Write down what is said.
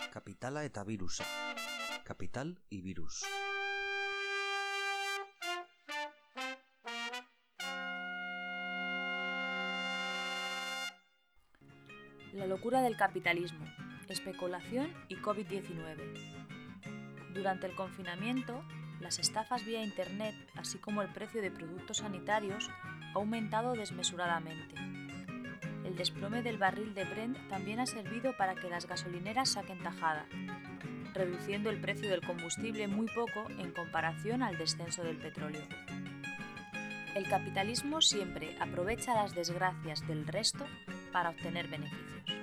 Kapitala eta birusa. Capital y virus. La locura del capitalismo, especulación y COVID-19. Durante el confinamiento, las estafas vía Internet, así como el precio de productos sanitarios, ha aumentado desmesuradamente. El desplome del barril de Brent también ha servido para que las gasolineras saquen tajada, reduciendo el precio del combustible muy poco en comparación al descenso del petróleo. El capitalismo siempre aprovecha las desgracias del resto para obtener beneficios.